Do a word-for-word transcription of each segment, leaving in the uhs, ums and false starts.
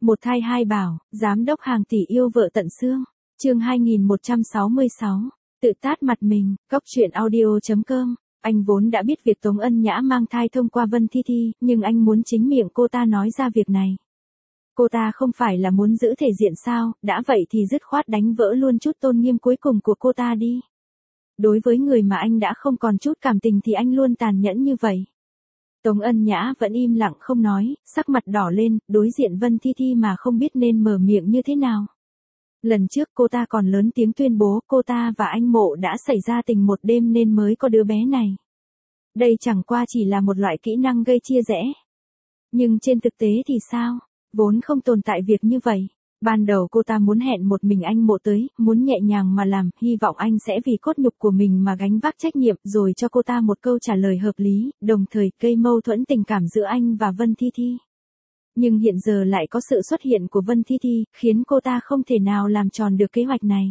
Một thai hai bảo, giám đốc hàng tỷ yêu vợ tận xương. Chương hai nghìn một trăm sáu mươi sáu. Tự tát mặt mình, cóc truyện audio chấm com. Anh vốn đã biết việc Tống Ân Nhã mang thai thông qua Vân Thi Thi, nhưng anh muốn chính miệng cô ta nói ra việc này. Cô ta không phải là muốn giữ thể diện sao, đã vậy thì dứt khoát đánh vỡ luôn chút tôn nghiêm cuối cùng của cô ta đi. Đối với người mà anh đã không còn chút cảm tình thì anh luôn tàn nhẫn như vậy. Tống Ân Nhã vẫn im lặng không nói, sắc mặt đỏ lên, đối diện Vân Thi Thi mà không biết nên mở miệng như thế nào. Lần trước cô ta còn lớn tiếng tuyên bố cô ta và anh Mộ đã xảy ra tình một đêm nên mới có đứa bé này. Đây chẳng qua chỉ là một loại kỹ năng gây chia rẽ. Nhưng trên thực tế thì sao? Vốn không tồn tại việc như vậy. Ban đầu cô ta muốn hẹn một mình anh Mộ tới, muốn nhẹ nhàng mà làm, hy vọng anh sẽ vì cốt nhục của mình mà gánh vác trách nhiệm, rồi cho cô ta một câu trả lời hợp lý, đồng thời gây mâu thuẫn tình cảm giữa anh và Vân Thi Thi. Nhưng hiện giờ lại có sự xuất hiện của Vân Thi Thi, khiến cô ta không thể nào làm tròn được kế hoạch này.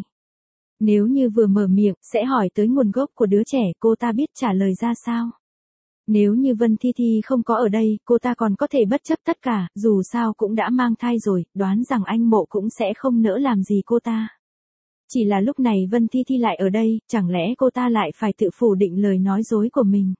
Nếu như vừa mở miệng, sẽ hỏi tới nguồn gốc của đứa trẻ, cô ta biết trả lời ra sao? Nếu như Vân Thi Thi không có ở đây, cô ta còn có thể bất chấp tất cả, dù sao cũng đã mang thai rồi, đoán rằng anh Mộ cũng sẽ không nỡ làm gì cô ta. Chỉ là lúc này Vân Thi Thi lại ở đây, chẳng lẽ cô ta lại phải tự phủ định lời nói dối của mình?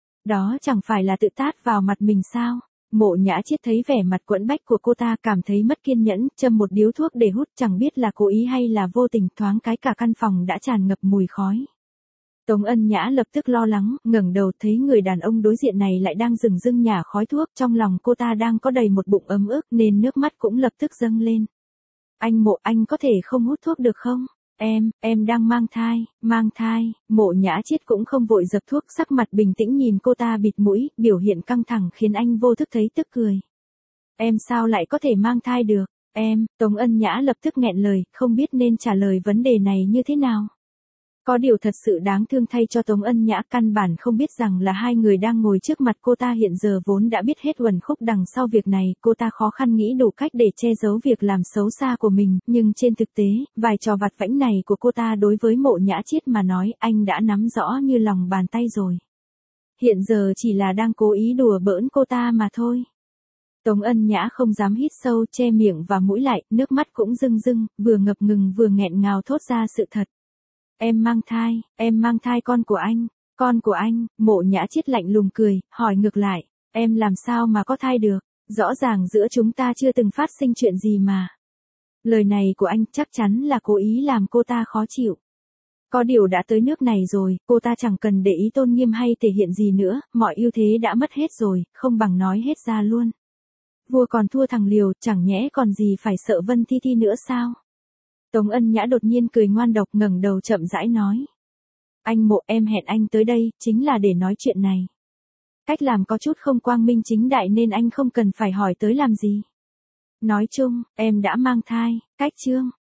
Đó chẳng phải là tự tát vào mặt mình sao? Mộ Nhã Chiết thấy vẻ mặt quẫn bách của cô ta, cảm thấy mất kiên nhẫn, châm một điếu thuốc để hút, chẳng biết là cố ý hay là vô tình, thoáng cái cả căn phòng đã tràn ngập mùi khói. Tống Ân Nhã lập tức lo lắng, ngẩng đầu thấy người đàn ông đối diện này lại đang rừng rưng nhả khói thuốc, trong lòng cô ta đang có đầy một bụng ấm ức nên nước mắt cũng lập tức dâng lên. Anh Mộ, anh có thể không hút thuốc được không? Em, em đang mang thai, mang thai. Mộ Nhã Chiết cũng không vội dập thuốc, sắc mặt bình tĩnh nhìn cô ta bịt mũi, biểu hiện căng thẳng khiến anh vô thức thấy tức cười. Em sao lại có thể mang thai được? Em, Tống Ân Nhã lập tức nghẹn lời, không biết nên trả lời vấn đề này như thế nào. Có điều thật sự đáng thương thay cho Tống Ân Nhã, căn bản không biết rằng là hai người đang ngồi trước mặt cô ta hiện giờ vốn đã biết hết uẩn khúc đằng sau việc này, cô ta khó khăn nghĩ đủ cách để che giấu việc làm xấu xa của mình, nhưng trên thực tế, vài trò vặt vãnh này của cô ta đối với Mộ Nhã Chiết mà nói, anh đã nắm rõ như lòng bàn tay rồi. Hiện giờ chỉ là đang cố ý đùa bỡn cô ta mà thôi. Tống Ân Nhã không dám hít sâu, che miệng và mũi lại, nước mắt cũng rưng rưng, vừa ngập ngừng vừa nghẹn ngào thốt ra sự thật. Em mang thai, em mang thai con của anh, con của anh. Mộ Nhã Chiết lạnh lùng cười, hỏi ngược lại, em làm sao mà có thai được, rõ ràng giữa chúng ta chưa từng phát sinh chuyện gì mà. Lời này của anh chắc chắn là cố ý làm cô ta khó chịu. Có điều đã tới nước này rồi, cô ta chẳng cần để ý tôn nghiêm hay thể hiện gì nữa, mọi ưu thế đã mất hết rồi, không bằng nói hết ra luôn. Vua còn thua thằng liều, chẳng nhẽ còn gì phải sợ Vân Thi Thi nữa sao? Tống Ân Nhã đột nhiên cười ngoan độc, ngẩng đầu chậm rãi nói. Anh Mộ, em hẹn anh tới đây, chính là để nói chuyện này. Cách làm có chút không quang minh chính đại nên anh không cần phải hỏi tới làm gì. Nói chung, em đã mang thai, cách chương.